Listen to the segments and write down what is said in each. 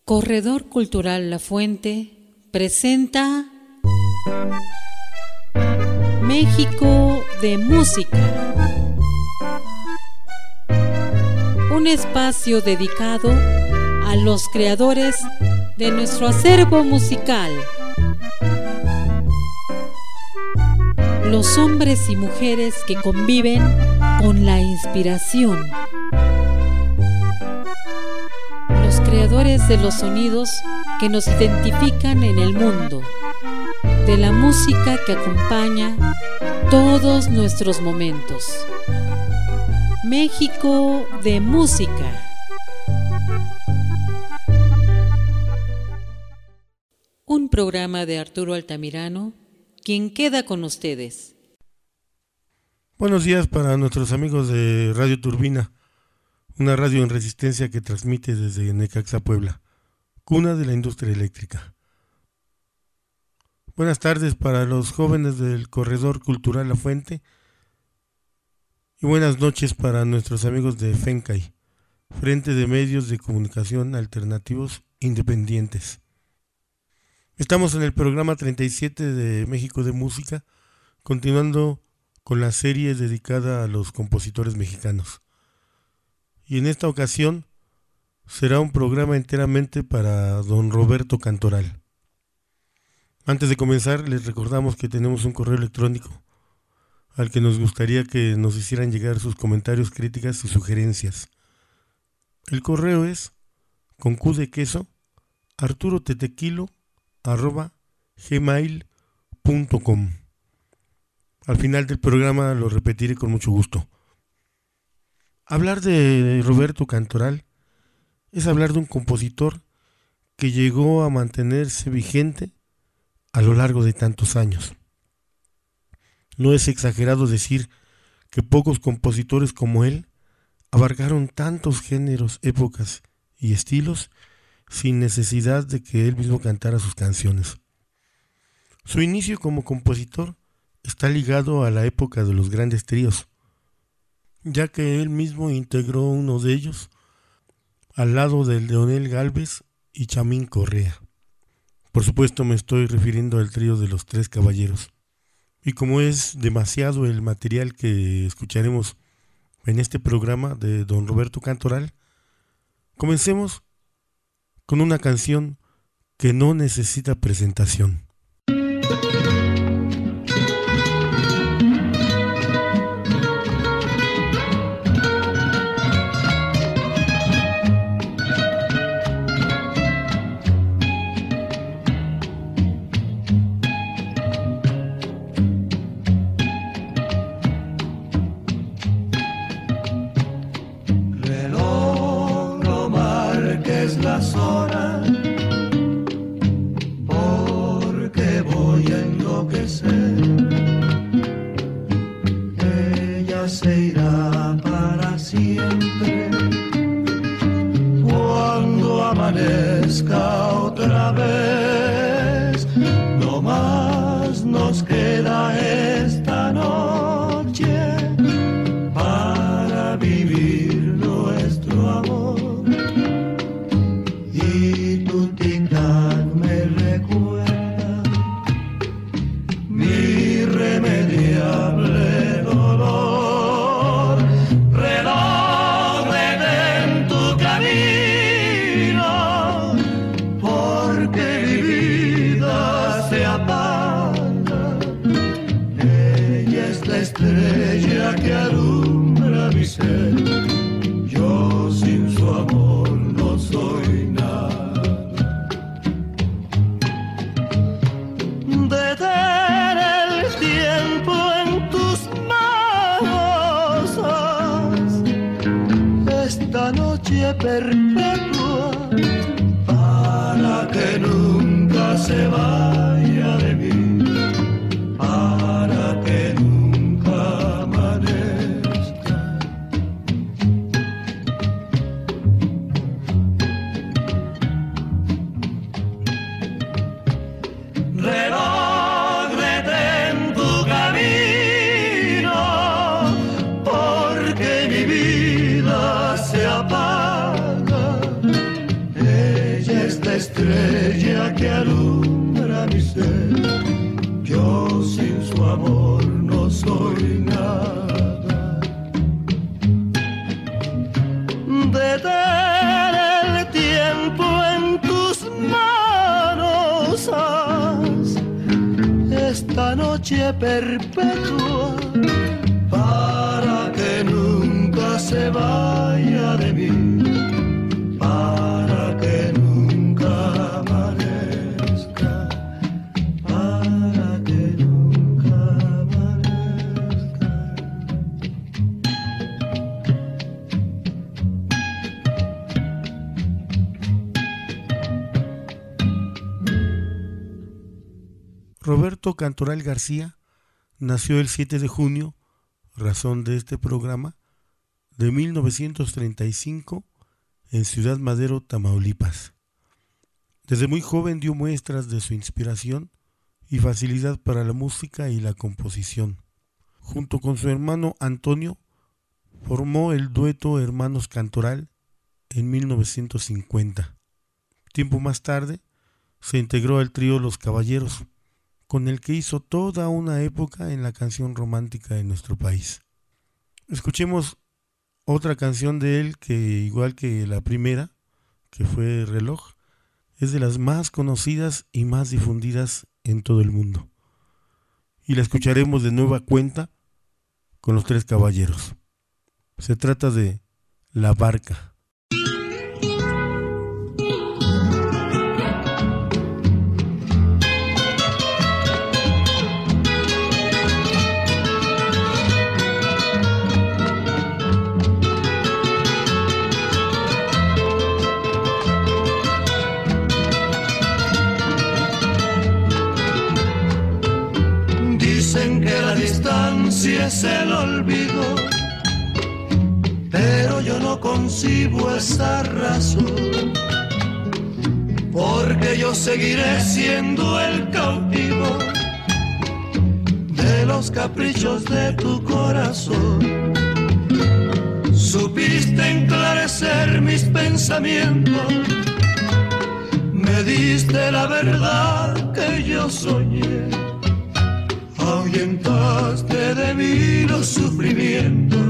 Corredor Cultural La Fuente presenta México de Música, un espacio dedicado a los creadores de nuestro acervo musical, los hombres y mujeres que conviven con la inspiración, los creadores de los sonidos que nos identifican en el mundo, de la música que acompaña todos nuestros momentos. México de Música. Un programa de Arturo Altamirano, quien queda con ustedes. Buenos días para nuestros amigos de Radio Turbina, una radio en resistencia que transmite desde Necaxa, Puebla, cuna de la industria eléctrica. Buenas tardes para los jóvenes del Corredor Cultural La Fuente y buenas noches para nuestros amigos de FENCAI, Frente de Medios de Comunicación Alternativos Independientes. Estamos en el programa 37 de México de Música, continuando con la serie dedicada a los compositores mexicanos. Y en esta ocasión será un programa enteramente para don Roberto Cantoral. Antes de comenzar, les recordamos que tenemos un correo electrónico al que nos gustaría que nos hicieran llegar sus comentarios, críticas y sugerencias. El correo es con Q de queso, arturotetequilo@gmail.com. Al final del programa lo repetiré con mucho gusto. Hablar de Roberto Cantoral es hablar de un compositor que llegó a mantenerse vigente a lo largo de tantos años. No es exagerado decir que pocos compositores como él abarcaron tantos géneros, épocas y estilos sin necesidad de que él mismo cantara sus canciones. Su inicio como compositor está ligado a la época de los grandes tríos, ya que él mismo integró uno de ellos al lado de Leonel Gálvez y Chamín Correa. Por supuesto me estoy refiriendo al trío de los Tres Caballeros. Y como es demasiado el material que escucharemos en este programa de don Roberto Cantoral, comencemos con una canción que no necesita presentación. Las horas, porque voy a enloquecer. Ella se irá para siempre cuando amanezca otra vez. No más nos queda esta noche para vivir nuestro amor. Y tu tic-tac me recuerda mi irremediable dolor. Reloj, detén tu camino, porque mi vida se apaga. Ella es la estrella que alumbra mi ser. Yo sin su amor no soy nada. Detén el tiempo en tus manos, esta noche perpetua, para que nunca se vaya de mí, para que nunca amanezca. Reloj, detén tu camino, porque mi vida se apaga. esta estrella que alumbra mi ser. Yo sin su amor no soy nada. Detén el tiempo en tus manos, haz esta noche perpetua para que nunca se vaya de mí, para que nunca amanezca, para que nunca amanezca. Roberto Cantoral García nació el 7 de junio, razón de este programa, de 1935 en Ciudad Madero, Tamaulipas. Desde muy joven dio muestras de su inspiración y facilidad para la música y la composición. Junto con su hermano Antonio, formó el dueto Hermanos Cantoral en 1950. Tiempo más tarde, se integró al trío Los Caballeros, con el que hizo toda una época en la canción romántica de nuestro país. Escuchemos otra canción de él que, igual que la primera, que fue Reloj, es de las más conocidas y más difundidas en todo el mundo. Y la escucharemos de nueva cuenta con los Tres Caballeros. Se trata de La Barca. Dicen que la distancia es el olvido, pero yo no concibo esa razón, porque yo seguiré siendo el cautivo de los caprichos de tu corazón. Supiste enclarecer mis pensamientos, me diste la verdad que yo soñé. Ahuyentaste de mí los sufrimientos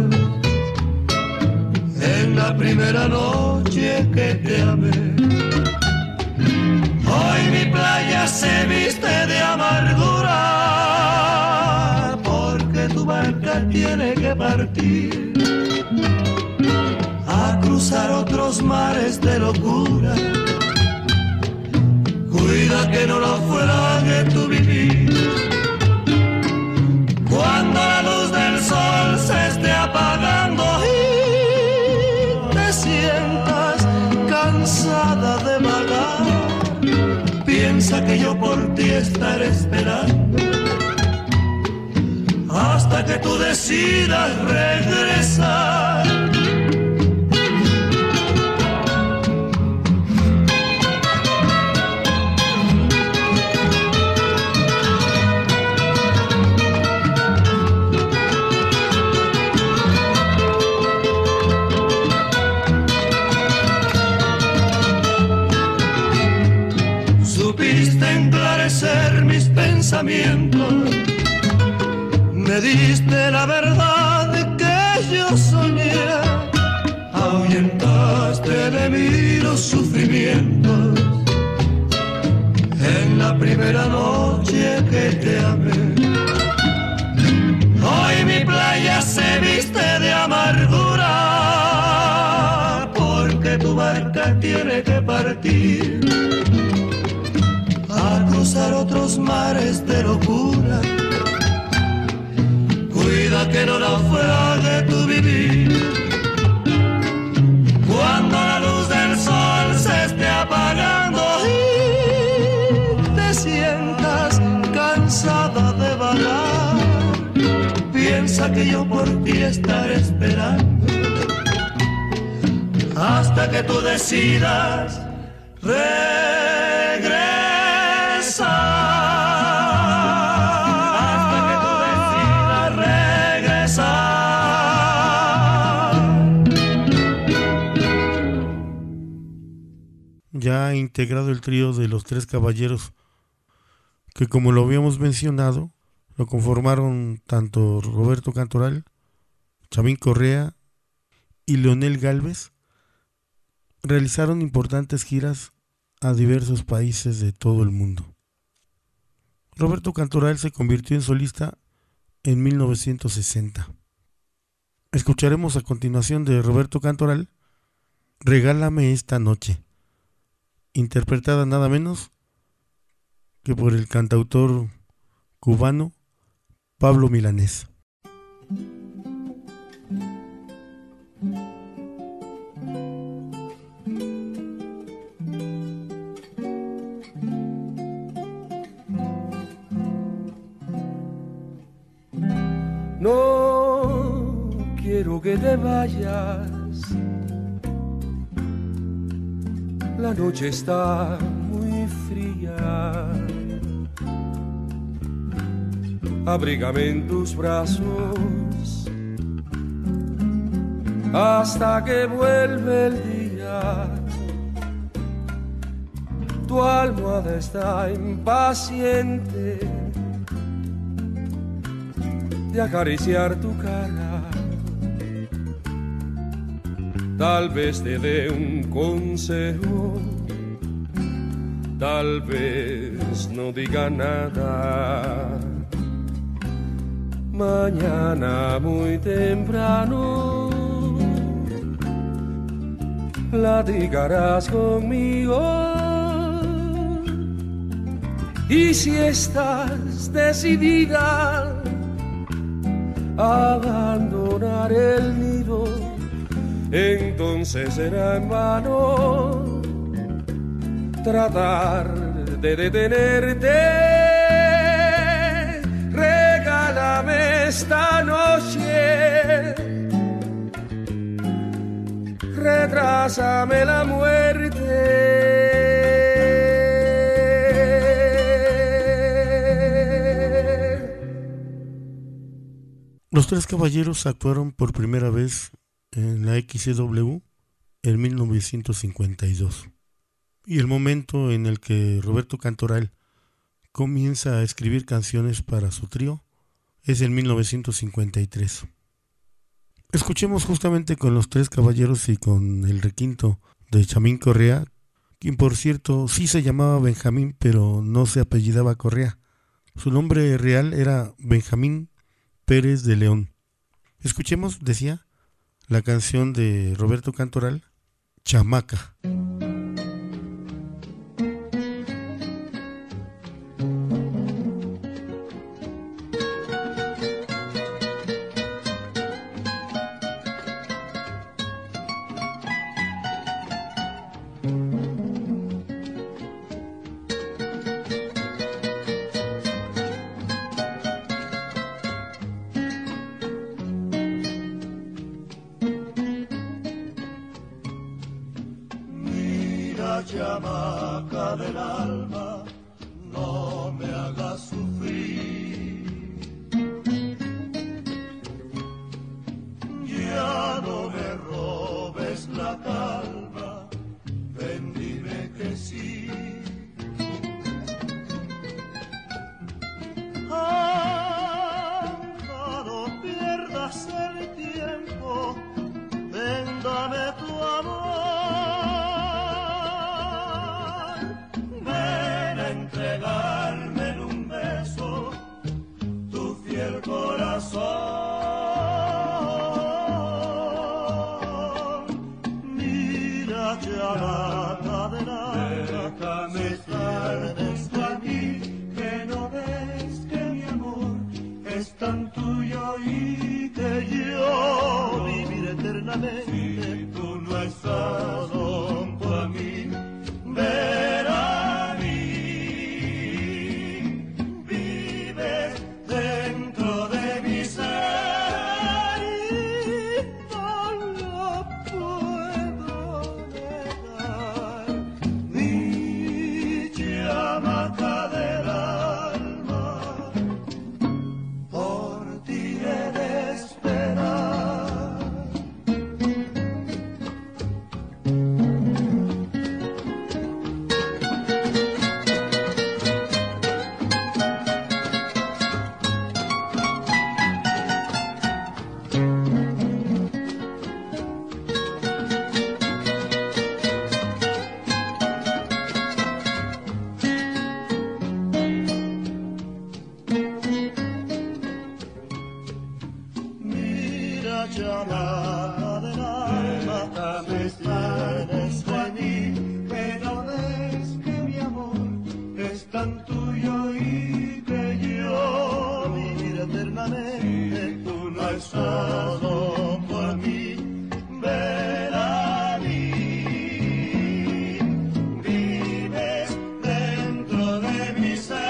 en la primera noche que te amé. Hoy mi playa se viste de amargura, porque tu barca tiene que partir a cruzar otros mares de locura. Cuida que no naufrague tu vivir. Cuando la luz del sol se esté apagando y te sientas cansada de vagar, piensa que yo por ti estaré esperando hasta que tú decidas regresar. Enclarecer mis pensamientos, me diste la verdad que yo soñé. Ahuyentaste de mí los sufrimientos en la primera noche que te amé. Hoy mi playa se viste de amargura, porque tu barca tiene que partir a cruzar otros mares de locura. Cuida que no naufrague tu vivir. Cuando la luz del sol se esté apagando y te sientas cansada de vagar, piensa que yo por ti estaré esperando hasta que tú decidas regresar. Hasta que tú decidas regresar. ya ha integrado el trío de los Tres Caballeros, que como lo habíamos mencionado, lo conformaron tanto Roberto Cantoral, Chamín Correa y Leonel Gálvez. Realizaron importantes giras a diversos países de todo el mundo. Roberto Cantoral se convirtió en solista en 1960. Escucharemos a continuación de Roberto Cantoral Regálame esta noche, interpretada nada menos que por el cantautor cubano Pablo Milanés. No quiero que te vayas, la noche está muy fría. Abrígame en tus brazos hasta que vuelve el día. Tu almohada está impaciente de acariciar tu cara. Tal vez te dé un consejo, tal vez no diga nada. Mañana muy temprano platicarás conmigo, y si estás decidida a abandonar el nido, entonces será en vano tratar de detenerte. Regálame esta noche, retrásame la muerte. Los Tres Caballeros actuaron por primera vez en la XCW en 1952. Y el momento en el que Roberto Cantoral comienza a escribir canciones para su trío es en 1953. Escuchemos justamente con los Tres Caballeros y con el requinto de Chamín Correa, quien por cierto sí se llamaba Benjamín, pero no se apellidaba Correa. Su nombre real era Benjamín Pérez de León. Escuchemos, decía, la canción de Roberto Cantoral, Chamaca. Chamaca del alma, no me hagas sufrir. Ya no me robes la calma, ven dime que sí. Anda, no pierdas el tiempo, ven dame tu amor. Entregarme en un beso tu fiel corazón. Mira chamaca del alma, déjame estar desde aquí, que no ves que mi amor es tan tuyo y que yo viviré eternamente. Si tú no estás junto a mí, verás chamaca del alma, me extrañas de mí, pero ves que mi amor es tan tuyo y que yo vivir eternamente. Si tú no has estado por mí, ven a mí, vives dentro de mi ser.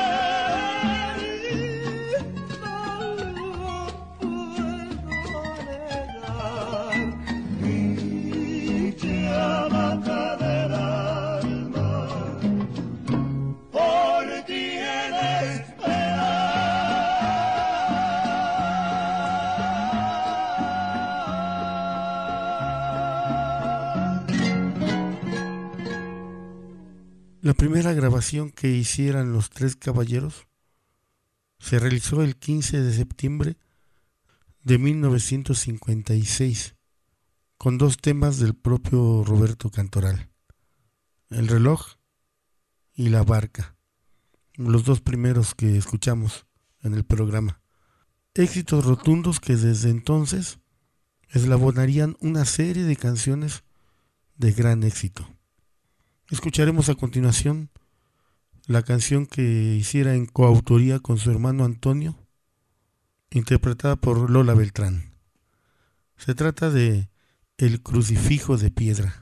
La primera grabación que hicieran los Tres Caballeros se realizó el 15 de septiembre de 1956, con 2 temas del propio Roberto Cantoral, El reloj y La barca, los 2 primeros que escuchamos en el programa. Éxitos rotundos que desde entonces eslabonarían una serie de canciones de gran éxito. Escucharemos a continuación la canción que hiciera en coautoría con su hermano Antonio, interpretada por Lola Beltrán. Se trata de El crucifijo de piedra.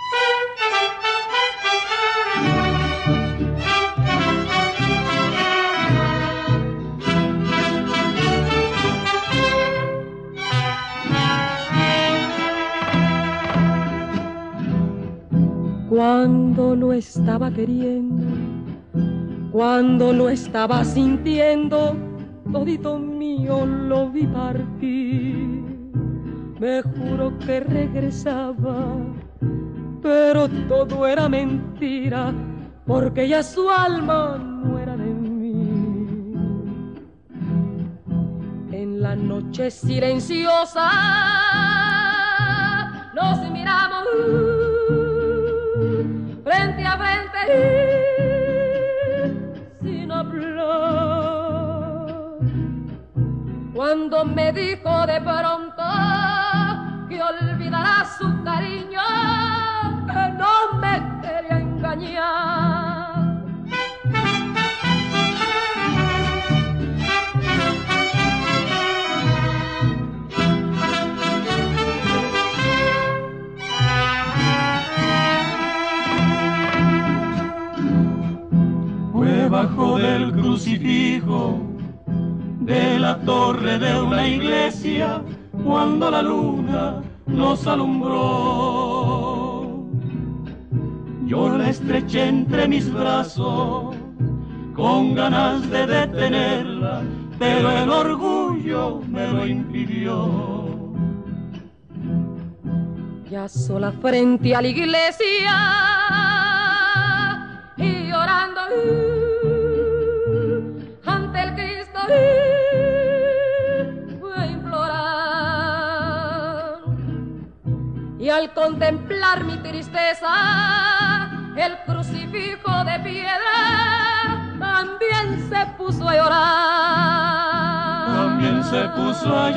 Cuando lo estaba queriendo, cuando lo estaba sintiendo, todito mío lo vi partir. Me juró que regresaba, pero todo era mentira, porque ya su alma no era de mí. En la noche silenciosa nos miramos frente a frente sin hablar, cuando me dijo de pronto que olvidará su cariño, que no me quería engañar. Debajo del crucifijo de la torre de una iglesia, cuando la luna nos alumbró, yo la estreché entre mis brazos con ganas de detenerla, pero el orgullo me lo impidió. Ya sola frente a la iglesia y llorando ante el Cristo fue a implorar, y al contemplar mi tristeza el crucifijo de piedra también se puso a llorar. También se puso a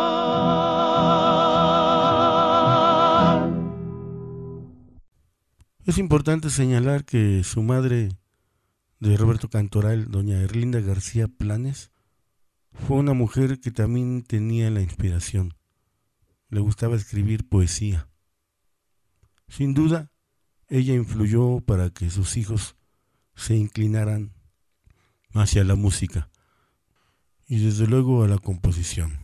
llorar. Es importante señalar que su madre de Roberto Cantoral, doña Erlinda García Planes, fue una mujer que también tenía la inspiración. Le gustaba escribir poesía. Sin duda, ella influyó para que sus hijos se inclinaran hacia la música y desde luego a la composición.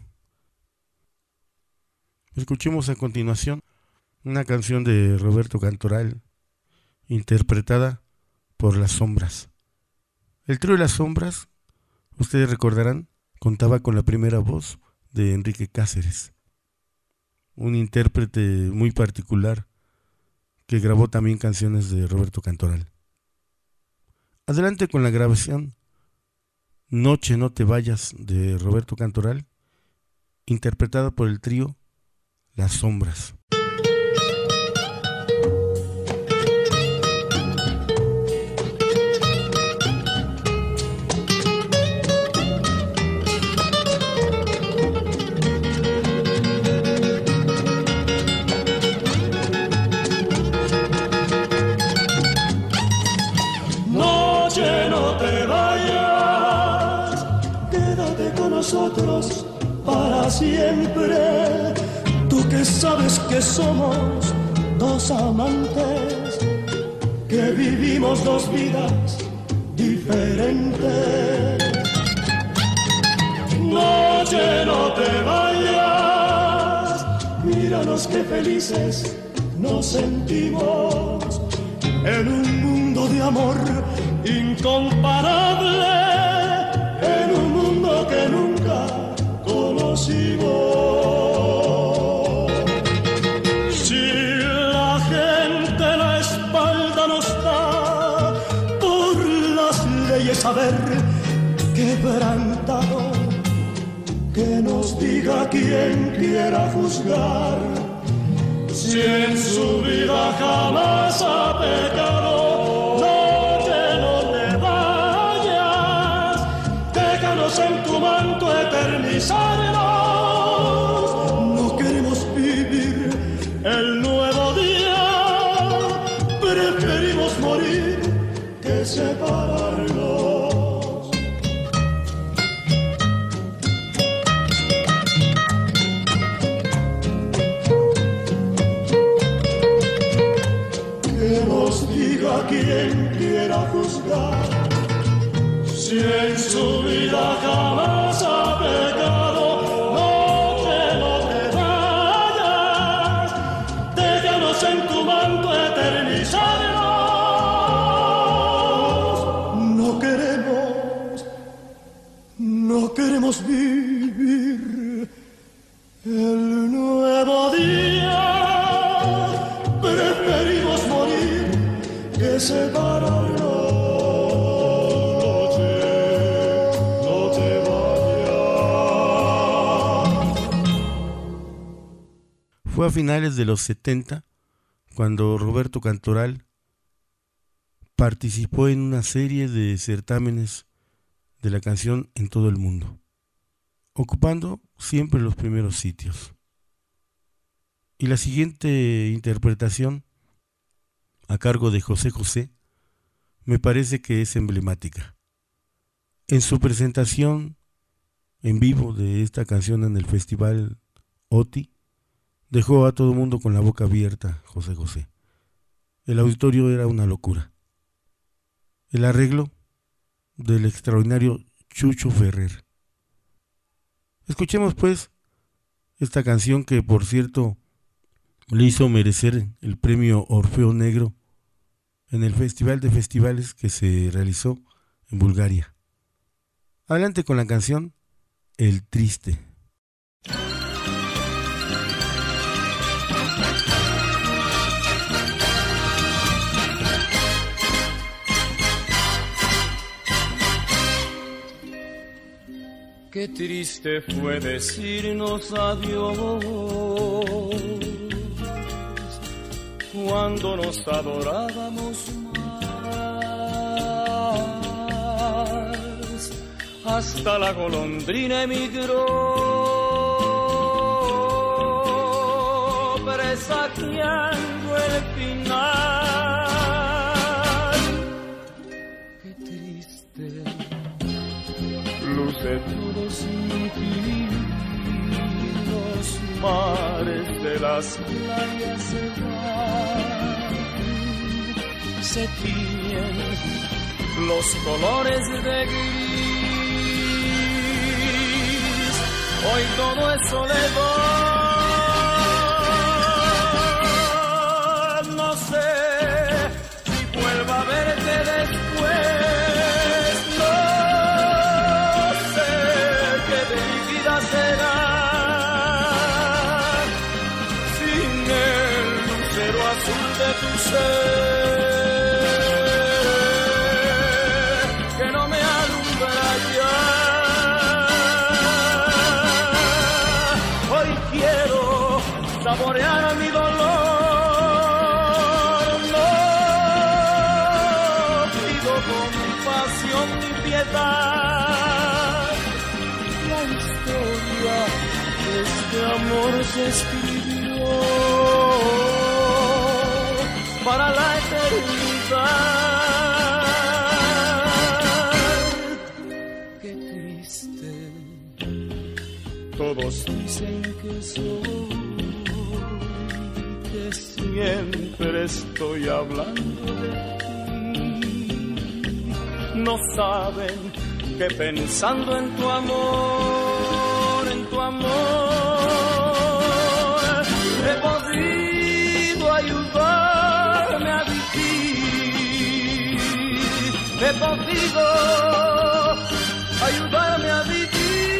Escuchemos a continuación una canción de Roberto Cantoral interpretada por Las Sombras. El trío de Las Sombras, ustedes recordarán, contaba con la primera voz de Enrique Cáceres, un intérprete muy particular que grabó también canciones de Roberto Cantoral. Adelante con la grabación Noche no te vayas de Roberto Cantoral, interpretada por el trío Las Sombras. nosotros para siempre. Tú que sabes que somos dos amantes, que vivimos dos vidas diferentes. Noche, no te vayas, míranos qué felices nos sentimos en un mundo de amor incomparable, en un mundo que nunca conocimos. Si la gente la espalda nos da por las leyes saber quebrantado, que nos diga quien quiera juzgar. Si en su vida jamás ha pecado, no te vayas, déjanos en tu manto eternizarnos. No queremos vivir el nuevo día, preferimos morir que separarnos. Quien quiera juzgar, si en su vida jamás ha pecado, no te vayas, déjanos en tu manto eternizarnos. No queremos vivir el nuevo día, preferimos morir que separarnos. No te vayas. Fue a finales de los 70 cuando Roberto Cantoral participó en una serie de certámenes de la canción en todo el mundo, ocupando siempre los primeros sitios. Y la siguiente interpretación, a cargo de José José, me parece que es emblemática. En su presentación en vivo de esta canción en el festival OTI, dejó a todo mundo con la boca abierta José José. El auditorio era una locura. El arreglo del extraordinario Chucho Ferrer. Escuchemos pues esta canción que, por cierto, le hizo merecer el premio Orfeo Negro en el Festival de Festivales que se realizó en Bulgaria. Adelante con la canción El Triste. Qué triste fue decirnos adiós cuando nos adorábamos más. Hasta la golondrina emigró, presagiando el final. Qué triste luce todo sin ti, los mares de las playas se van, se tiñen los colores de gris, hoy todo es soledad, no sé si vuelva a verte después. Será sin el lucero azul de tu ser que no me alumbra ya. Hoy quiero saborear mi dolor, no pido compasión ni piedad. Este amor se escribió para la eternidad. Qué triste Todos dicen que soy, que siempre estoy hablando de ti. No saben que pensando en tu amor, he podido ayudarme a vivir. He podido ayudarme a vivir.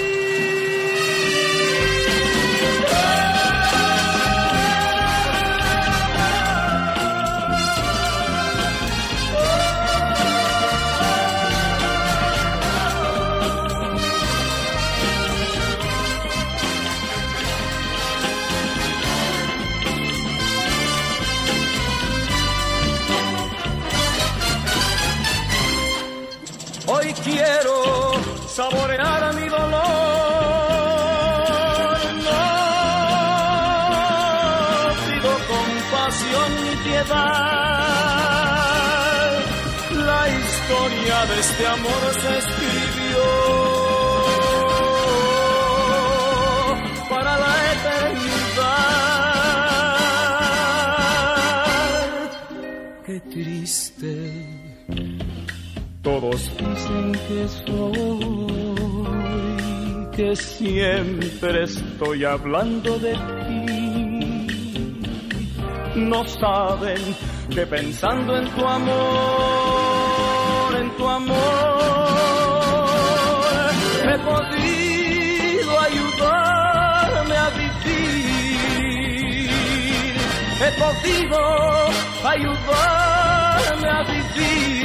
Hoy quiero saborear mi dolor, no pido compasión ni piedad. La historia de este amor se escribió para la eternidad. Qué triste. Todos dicen que soy, que siempre estoy hablando de ti. No saben que pensando en tu amor, he podido ayudarme a vivir. He podido ayudarme a vivir.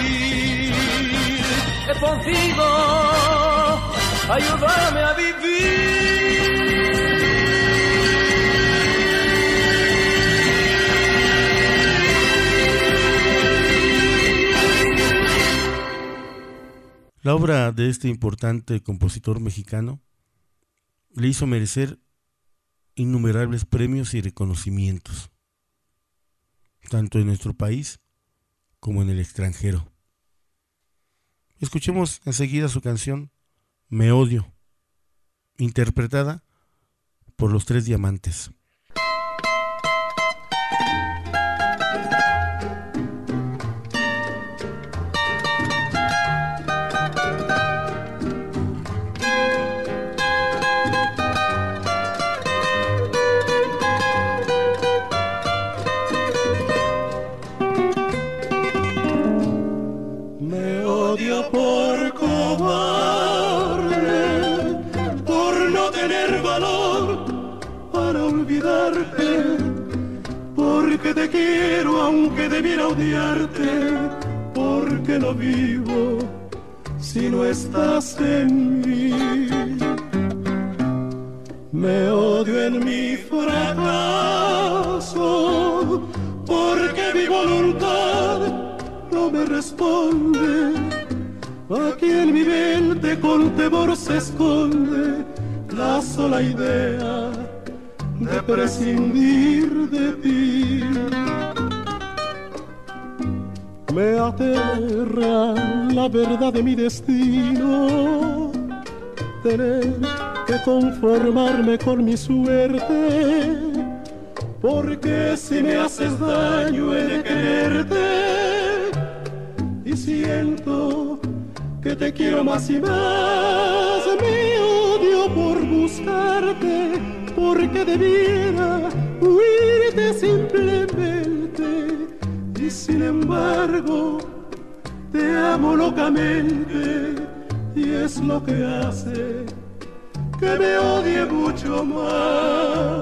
He podido ayudarme a vivir. La obra de este importante compositor mexicano le hizo merecer innumerables premios y reconocimientos, tanto en nuestro país como en el extranjero. Escuchemos enseguida su canción Me Odio, interpretada por Los Tres Diamantes. Por cobarde, por no tener valor para olvidarte, porque te quiero aunque debiera odiarte, porque no vivo si no estás en mí. Me odio en mi fracaso, porque mi voluntad no me responde. Aquí en mi mente con temor se esconde la sola idea de prescindir de ti. Me aterra la verdad de mi destino, tener que conformarme con mi suerte, porque si me haces daño he de quererte y siento que te quiero más y más. Me odio por buscarte, porque debiera huirte simplemente, y sin embargo te amo locamente, y es lo que hace que me odie mucho más.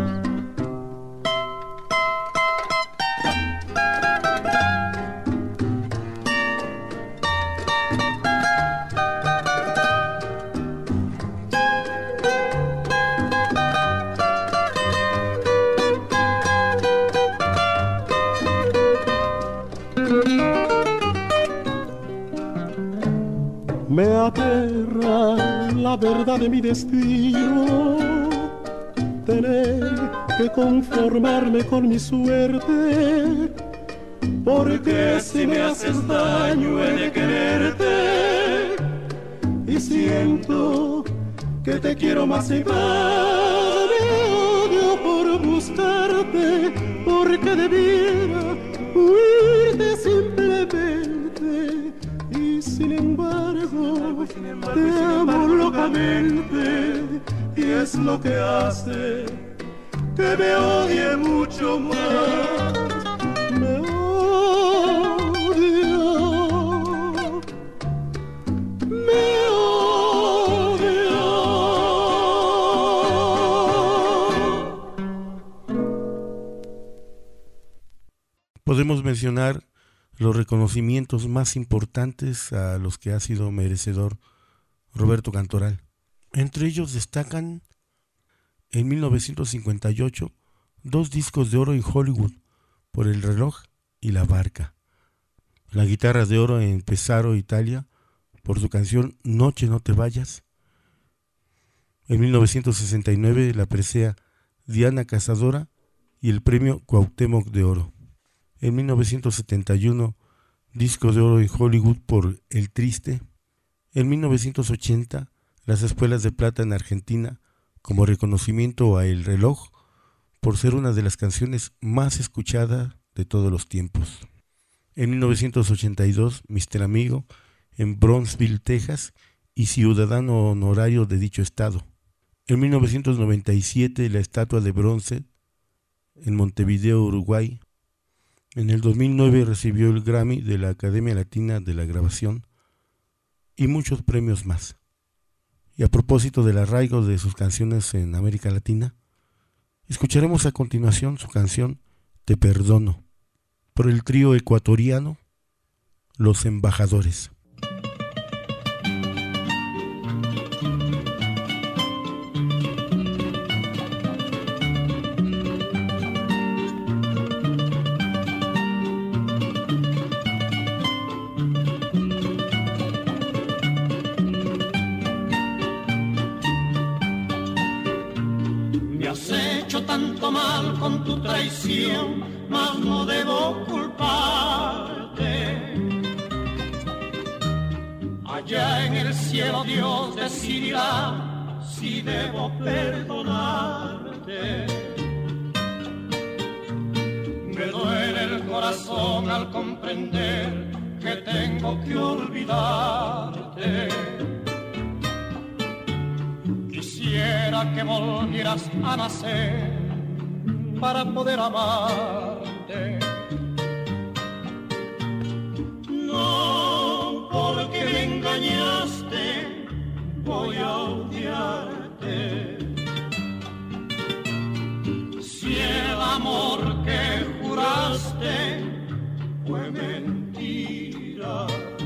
Me aterra la verdad de mi destino, tener que conformarme con mi suerte, porque si me haces daño he de quererte y siento que te quiero más y más. Me odio por buscarte, porque debiera huirte simplemente. Y sin embargo, te amo locamente, y es lo que hace que me odie mucho más. Me odio, me odio. Podemos mencionar los reconocimientos más importantes a los que ha sido merecedor Roberto Cantoral. Entre ellos destacan en 1958 2 discos de oro en Hollywood por El reloj y La barca, la guitarra de oro en Pesaro, Italia, por su canción Noche no te vayas. En 1969 la presea Diana Cazadora y el premio Cuauhtémoc de oro. En 1971, disco de oro en Hollywood por El Triste. En 1980, las Espuelas de Plata en Argentina, como reconocimiento a El reloj, por ser una de las canciones más escuchadas de todos los tiempos. En 1982, Mr. Amigo, en Brownsville, Texas, y ciudadano honorario de dicho estado. En 1997, la estatua de bronce en Montevideo, Uruguay. En el 2009 recibió el Grammy de la Academia Latina de la Grabación y muchos premios más. Y a propósito del arraigo de sus canciones en América Latina, escucharemos a continuación su canción Te Perdono, por el trío ecuatoriano Los Embajadores. Con tu traición, mas no debo culparte. Allá en el cielo Dios decidirá si debo perdonarte. Me duele el corazón al comprender que tengo que olvidarte. Quisiera que volvieras a nacer para poder amarte. No, porque me engañaste, voy a odiarte. Si el amor que juraste fue mentira,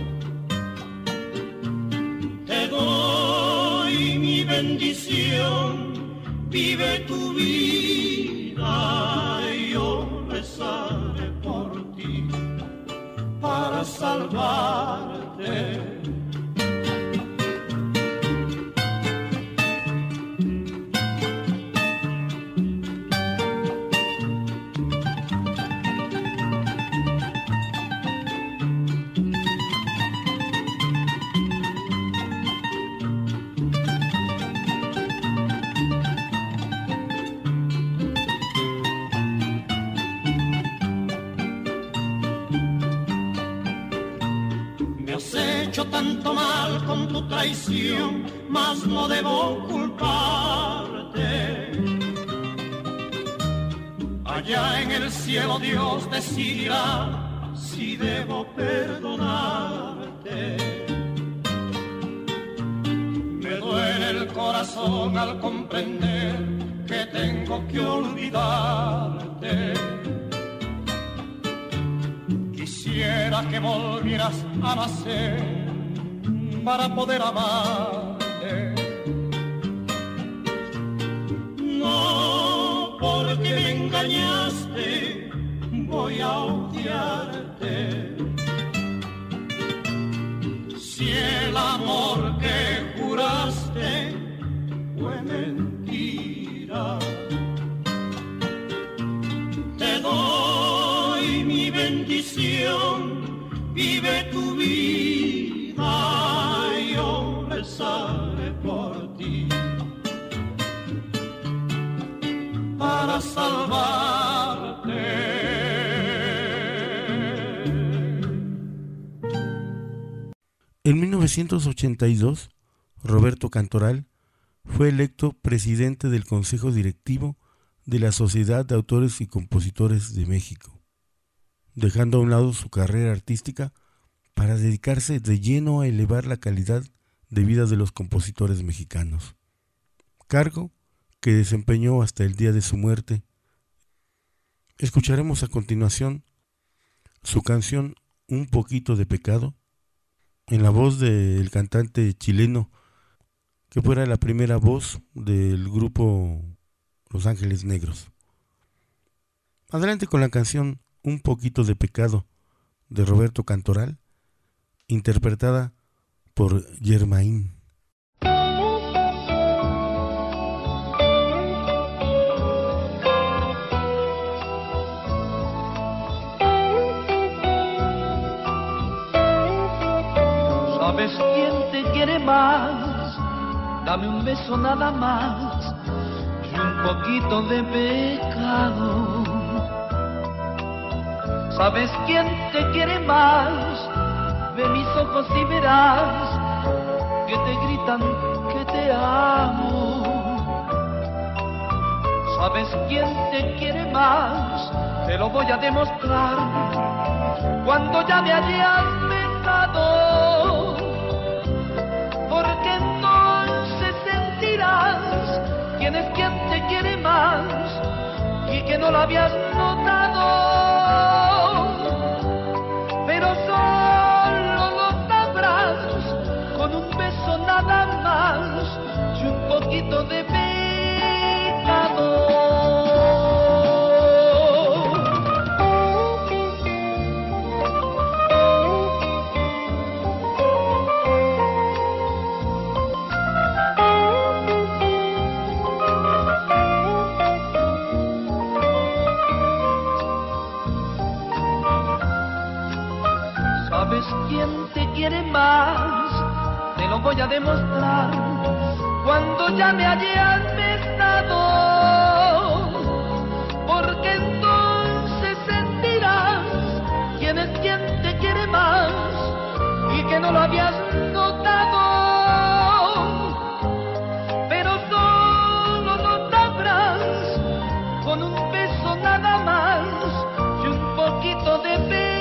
te doy mi bendición, vive tu vida. Yo rezaré por ti para salvarte. Tanto mal con tu traición, mas no debo culparte. Allá en el cielo Dios decidirá si debo perdonarte. Me duele el corazón al comprender que tengo que olvidarte. Quisiera que volvieras a nacer para poder amarte. No, porque me engañaste, voy a odiarte. Si el amor que juraste fue mentira, te doy mi bendición, vive tu vida. Yo rezaré por ti En 1982, Roberto Cantoral fue electo presidente del Consejo Directivo de la Sociedad de Autores y Compositores de México, dejando a un lado su carrera artística para dedicarse de lleno a elevar la calidad de vida de los compositores mexicanos, cargo que desempeñó hasta el día de su muerte. Escucharemos a continuación su canción Un poquito de pecado, en la voz del cantante chileno, que fuera la primera voz del grupo Los Ángeles Negros. Adelante con la canción Un poquito de pecado de Roberto Cantoral, interpretada por Germain. ¿Sabes quién te quiere más? Dame un beso nada más y un poquito de pecado. ¿Sabes quién te quiere más? Ve mis ojos y verás que te gritan que te amo. ¿Sabes quién te quiere más? Te lo voy a demostrar cuando ya me hayas besado, porque entonces sentirás quién es quien te quiere más y que no lo habías notado, pero solo lo sabrás con un beso nada más y un poquito de pecado. ¿Sabes quién te quiere más? Te lo voy a demostrar cuando ya me hayas besado, porque entonces sentirás quién es quien te quiere más y que no lo habías notado, pero solo lo sabrás con un beso nada más y un poquito de pecado.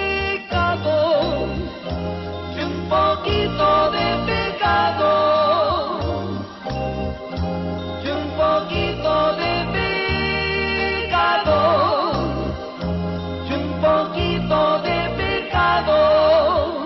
Un poquito de pecado, y un poquito de pecado, y un poquito de pecado,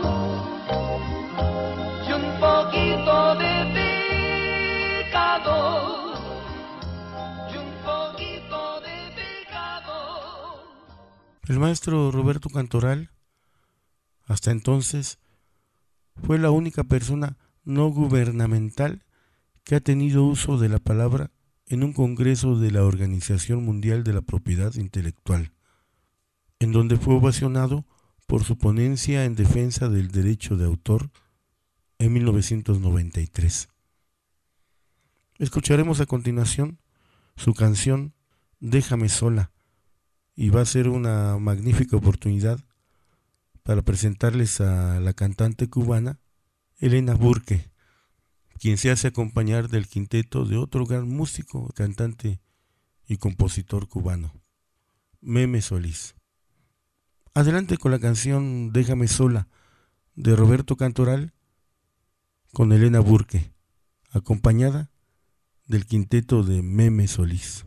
y un poquito de pecado, y un poquito de pecado. El maestro Roberto Cantoral, hasta entonces, fue la única persona no gubernamental que ha tenido uso de la palabra en un congreso de la Organización Mundial de la Propiedad Intelectual, en donde fue ovacionado por su ponencia en defensa del derecho de autor en 1993. Escucharemos a continuación su canción Déjame sola, y va a ser una magnífica oportunidad para presentarles a la cantante cubana Elena Burke, quien se hace acompañar del quinteto de otro gran músico, cantante y compositor cubano, Meme Solís. Adelante con la canción Déjame sola de Roberto Cantoral con Elena Burke, acompañada del quinteto de Meme Solís.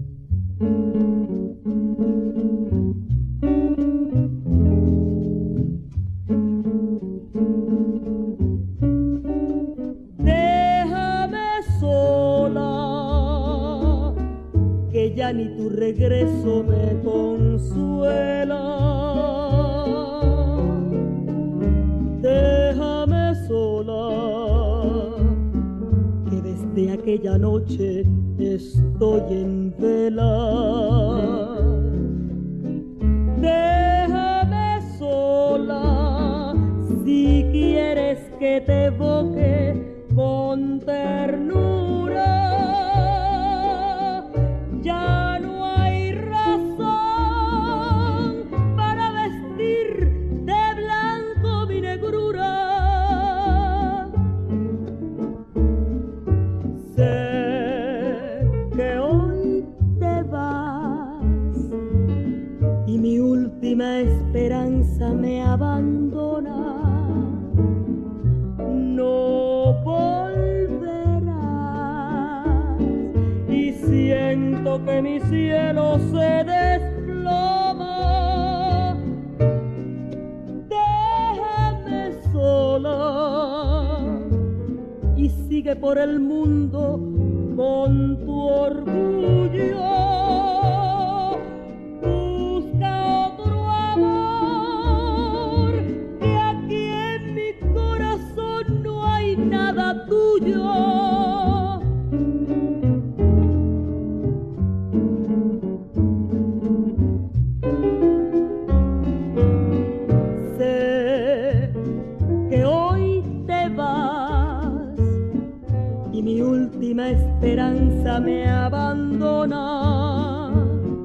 Ya ni tu regreso me consuela. Déjame sola, que desde aquella noche estoy en vela. Déjame sola, si quieres que te evoque con ternura. Ya no hay razón para vestir de blanco mi negrura. que mi cielo se desploma. Déjame sola y sigue por el mundo con tu orgullo. Busca otro amor, que aquí en mi corazón no hay nada tuyo. Mi última esperanza me abandona.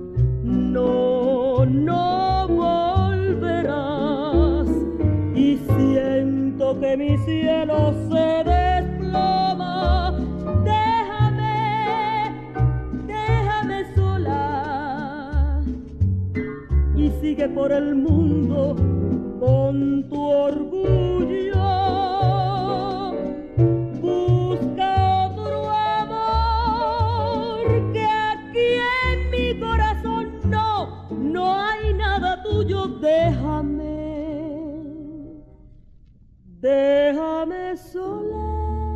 No, no volverás. Y siento que mi cielo se desploma. Déjame sola. Y sigue por el mundo con tu orgullo. Déjame sola.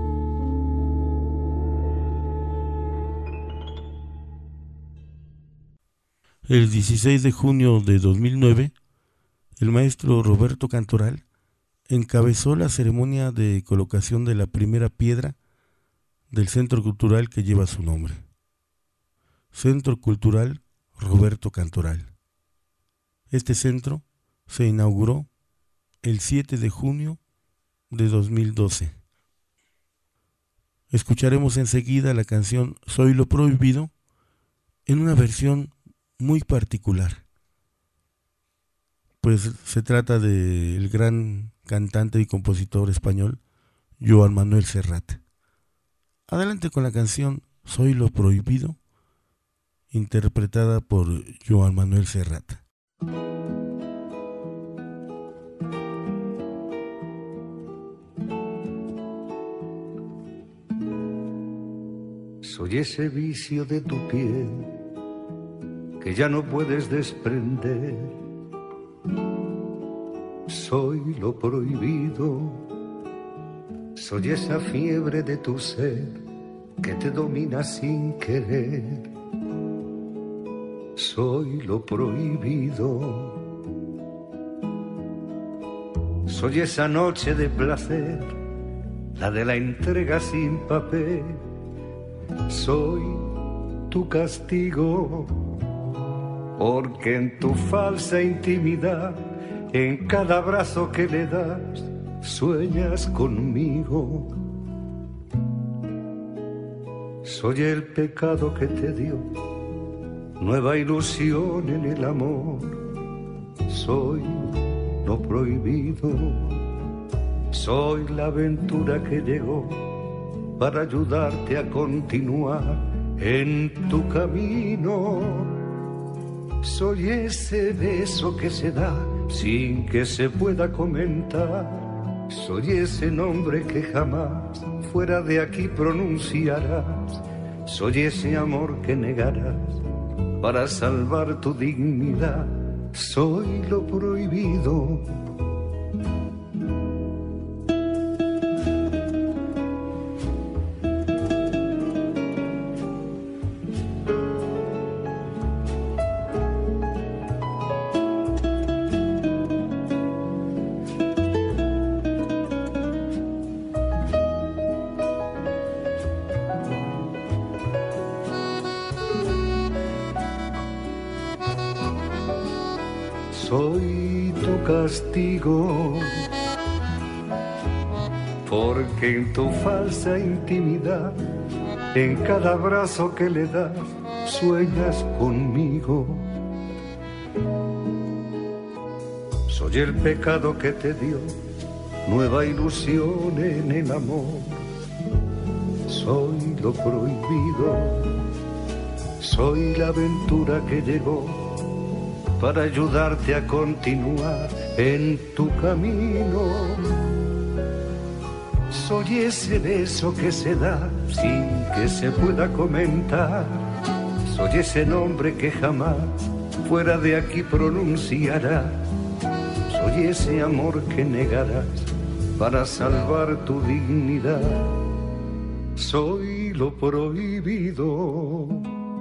El 16 de junio de 2009, el maestro Roberto Cantoral encabezó la ceremonia de colocación de la primera piedra del centro cultural que lleva su nombre. Centro Cultural Roberto Cantoral. Este centro se inauguró el 7 de junio de 2012. Escucharemos enseguida la canción Soy lo Prohibido en una versión muy particular, pues se trata del gran cantante y compositor español Joan Manuel Serrat. Adelante con la canción Soy lo Prohibido, interpretada por Joan Manuel Serrat. Soy ese vicio de tu piel que ya no puedes desprender. Soy lo prohibido. Soy esa fiebre de tu ser que te domina sin querer. Soy lo prohibido. Soy esa noche de placer, la de la entrega sin papel. Soy tu castigo, porque en tu falsa intimidad, en cada abrazo que le das, sueñas conmigo. Soy el pecado que te dio nueva ilusión en el amor. Soy lo prohibido. Soy la aventura que llegó para ayudarte a continuar en tu camino. Soy ese beso que se da sin que se pueda comentar. Soy ese nombre que jamás fuera de aquí pronunciarás. Soy ese amor que negarás para salvar tu dignidad. Soy lo prohibido. Soy tu castigo, porque en tu falsa intimidad, en cada abrazo que le das, sueñas conmigo. Soy el pecado que te dio nueva ilusión en el amor. Soy lo prohibido, soy la aventura que llegó para ayudarte a continuar en tu camino. Soy ese beso que se da sin que se pueda comentar. Soy ese nombre que jamás fuera de aquí pronunciarás. Soy ese amor que negarás para salvar tu dignidad. Soy lo prohibido.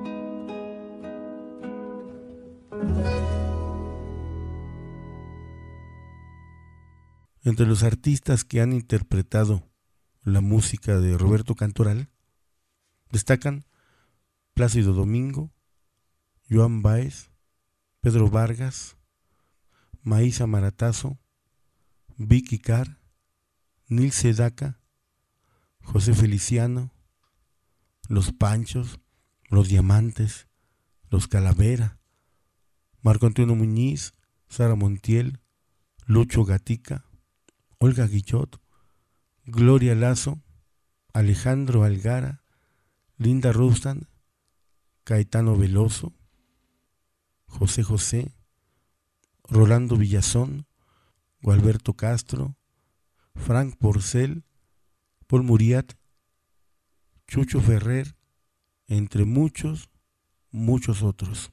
Entre los artistas que han interpretado la música de Roberto Cantoral destacan Plácido Domingo, Joan Baez, Pedro Vargas, Maísa Maratazo, Vicky Carr, Nil Sedaka, José Feliciano, Los Panchos, Los Diamantes, Los Calavera, Marco Antonio Muñiz, Sara Montiel, Lucho Gatica, Olga Guillot, Gloria Lazo, Alejandro Algara, Linda Ronstadt, Caetano Veloso, José José, Rolando Villazón, Gualberto Castro, Frank Porcel, Paul Muriat, Chucho Ferrer, entre muchos, muchos otros.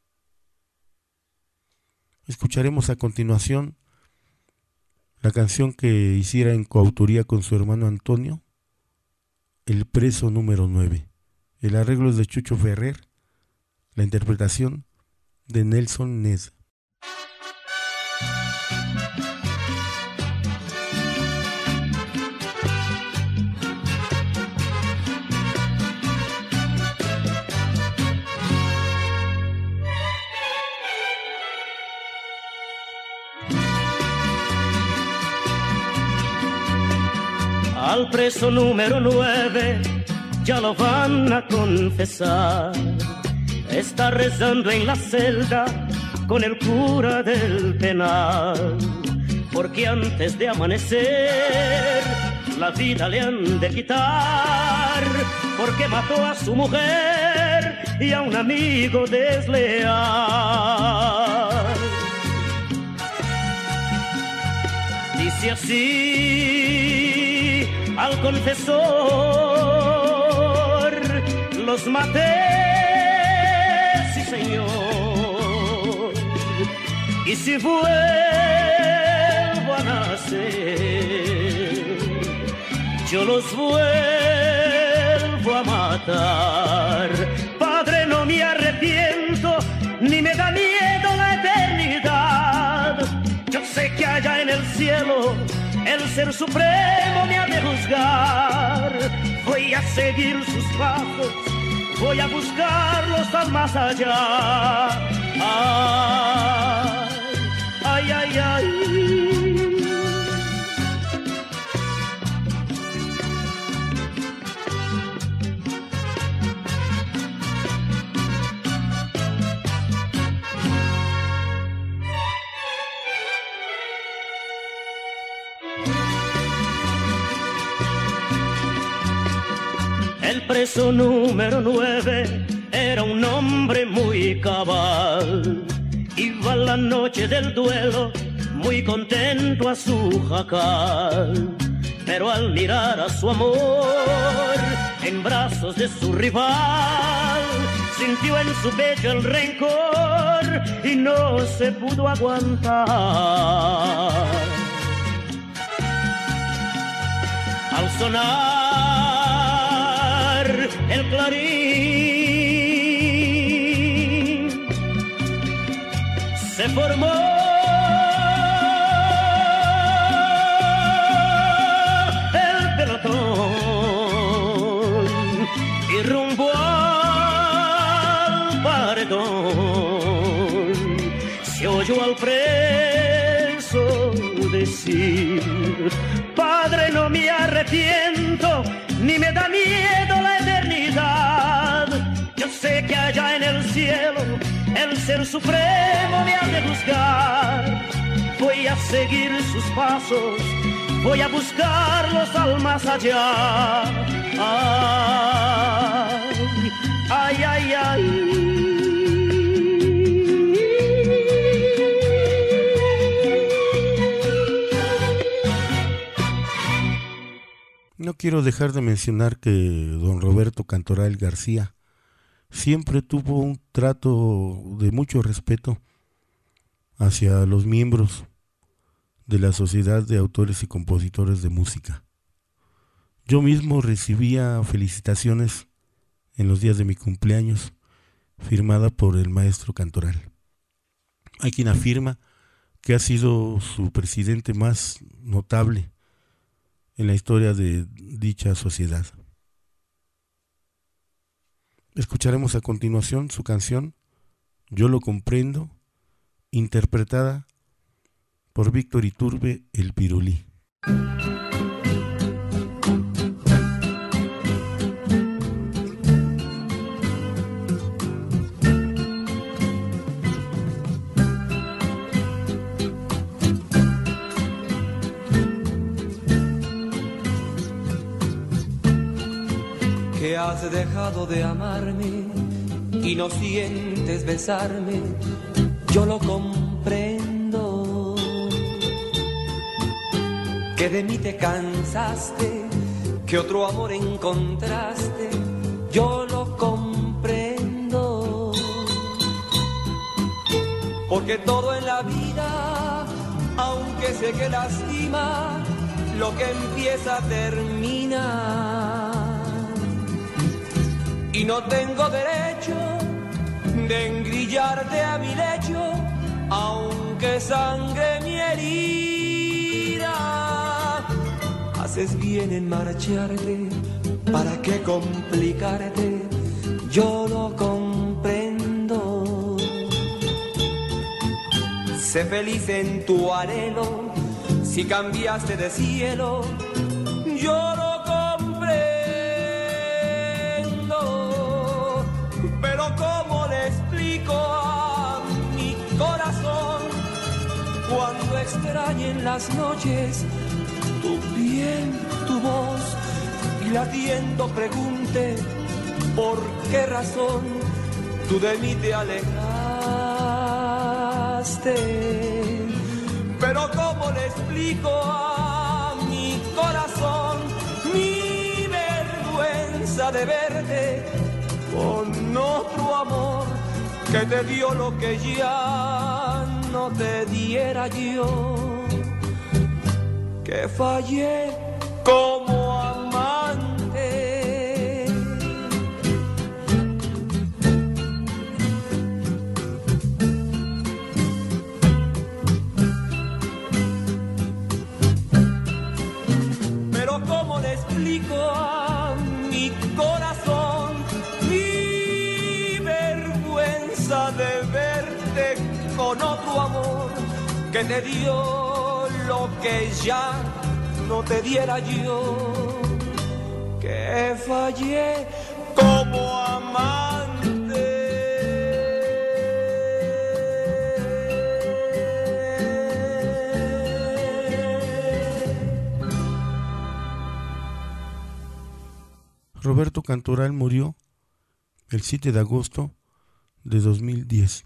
Escucharemos a continuación la canción que hiciera en coautoría con su hermano Antonio, El preso número 9. El arreglo es de Chucho Ferrer, la interpretación de Nelson Nez. Al preso número 9 ya lo van a confesar. Está rezando en la celda con el cura del penal, porque antes de amanecer la vida le han de quitar, porque mató a su mujer y a un amigo desleal. Dice así al confesor: los maté, sí señor, y si vuelvo a nacer, yo los vuelvo a matar. Padre, no me arrepiento, ni me da miedo la eternidad. Yo sé que allá en el cielo el Ser Supremo me ha de juzgar. Voy a seguir sus pasos, voy a buscarlos al más allá. Ay, ay, ay, ay. El preso número 9 era un hombre muy cabal. Iba la noche del duelo muy contento a su jacal, pero al mirar a su amor en brazos de su rival, sintió en su pecho el rencor y no se pudo aguantar. Al sonar el clarín, se formó el pelotón y rumbo al paredón se oyó al preso decir: Padre, no me arrepiento, ni me da miedo la eternidad. Yo sé que allá en el cielo el Ser Supremo me ha de juzgar. Voy a seguir sus pasos, voy a buscarlos al más allá. Ay, ay, ay, ay. No quiero dejar de mencionar que don Roberto Cantoral García siempre tuvo un trato de mucho respeto hacia los miembros de la Sociedad de Autores y Compositores de Música. Yo mismo recibía felicitaciones en los días de mi cumpleaños, firmada por el maestro Cantoral. Hay quien afirma que ha sido su presidente más notable en la historia de dicha sociedad. Escucharemos a continuación su canción Yo lo comprendo, interpretada por Víctor Iturbe, el Pirulí. Que has dejado de amarme y no sientes besarme, yo lo comprendo. Que de mí te cansaste, que otro amor encontraste, yo lo comprendo. Porque todo en la vida, aunque sé que lastima, lo que empieza termina. Y no tengo derecho de engrillarte a mi lecho, aunque sangre mi herida. Haces bien en marcharte, ¿para qué complicarte? Yo lo comprendo. Sé feliz en tu anhelo, si cambiaste de cielo, yo lo pero ¿cómo le explico a mi corazón cuando extrañe en las noches tu piel, tu voz y latiendo pregunte por qué razón tú de mí te alejaste? Pero ¿cómo le explico a mi corazón mi vergüenza de verte con otro amor que te dio lo que ya no te diera yo? Que fallé como amante. Pero ¿cómo le explico a mi corazón de verte con otro amor que te dio lo que ya no te diera yo? Que fallé como amante. Roberto Cantoral murió el 7 de agosto de 2010.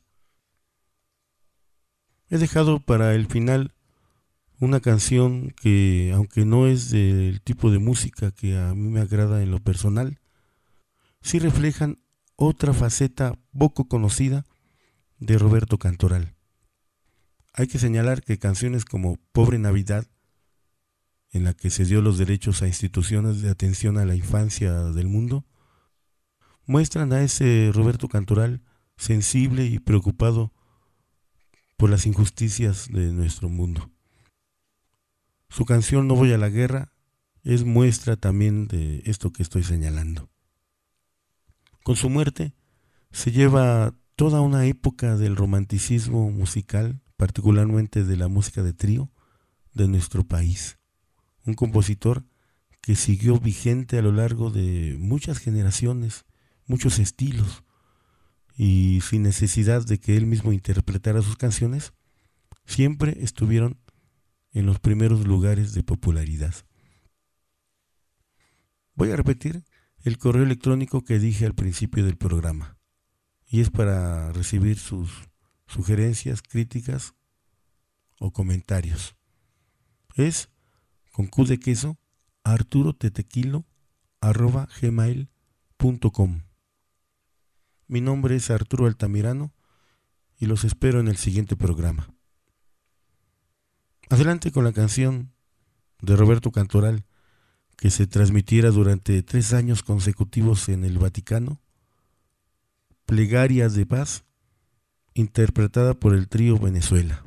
He dejado para el final una canción que, aunque no es del tipo de música que a mí me agrada en lo personal, sí reflejan otra faceta poco conocida de Roberto Cantoral. Hay que señalar que canciones como Pobre Navidad, en la que se dio los derechos a instituciones de atención a la infancia del mundo, muestran a ese Roberto Cantoral sensible y preocupado por las injusticias de nuestro mundo. Su canción No voy a la guerra es muestra también de esto que estoy señalando. Con su muerte se lleva toda una época del romanticismo musical, particularmente de la música de trío de nuestro país. Un compositor que siguió vigente a lo largo de muchas generaciones, muchos estilos, y sin necesidad de que él mismo interpretara sus canciones, siempre estuvieron en los primeros lugares de popularidad. Voy a repetir el correo electrónico que dije al principio del programa, y es para recibir sus sugerencias, críticas o comentarios. Es con Q de queso, arturotetequilo@gmail.com. Mi nombre es Arturo Altamirano y los espero en el siguiente programa. Adelante con la canción de Roberto Cantoral, que se transmitiera durante 3 años consecutivos en el Vaticano, Plegarias de Paz, interpretada por el trío Venezuela.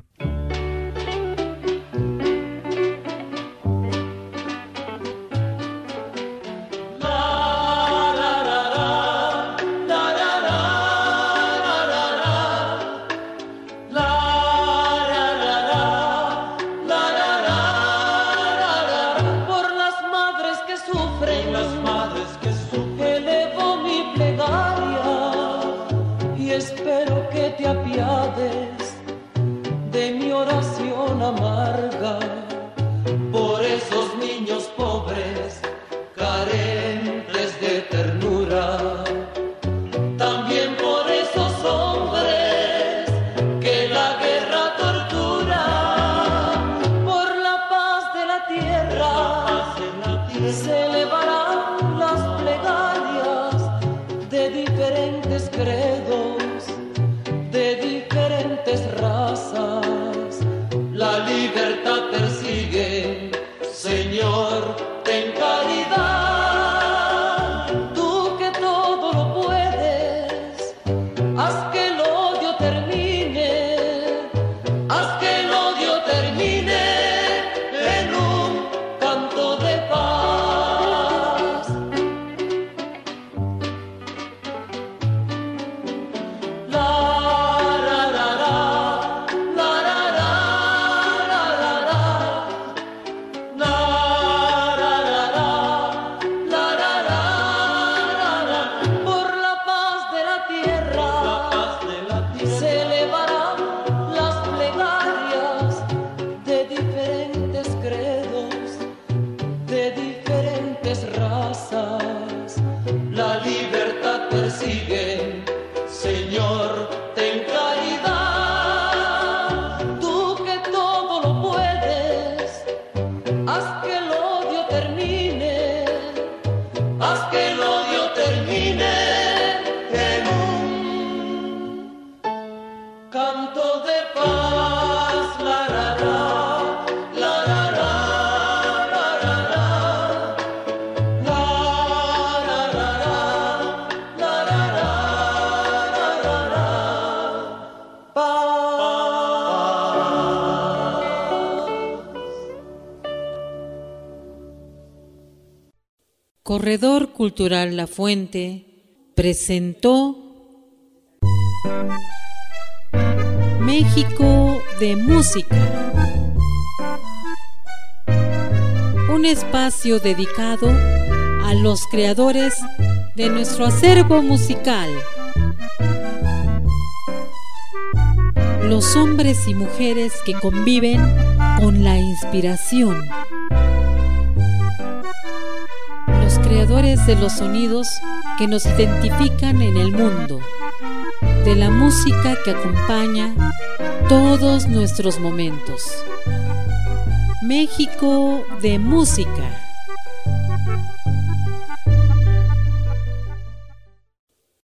Corredor Cultural La Fuente presentó México de Música, un espacio dedicado a los creadores de nuestro acervo musical, los hombres y mujeres que conviven con la inspiración, los creadores de los sonidos que nos identifican en el mundo, de la música que acompaña todos nuestros momentos. México de Música.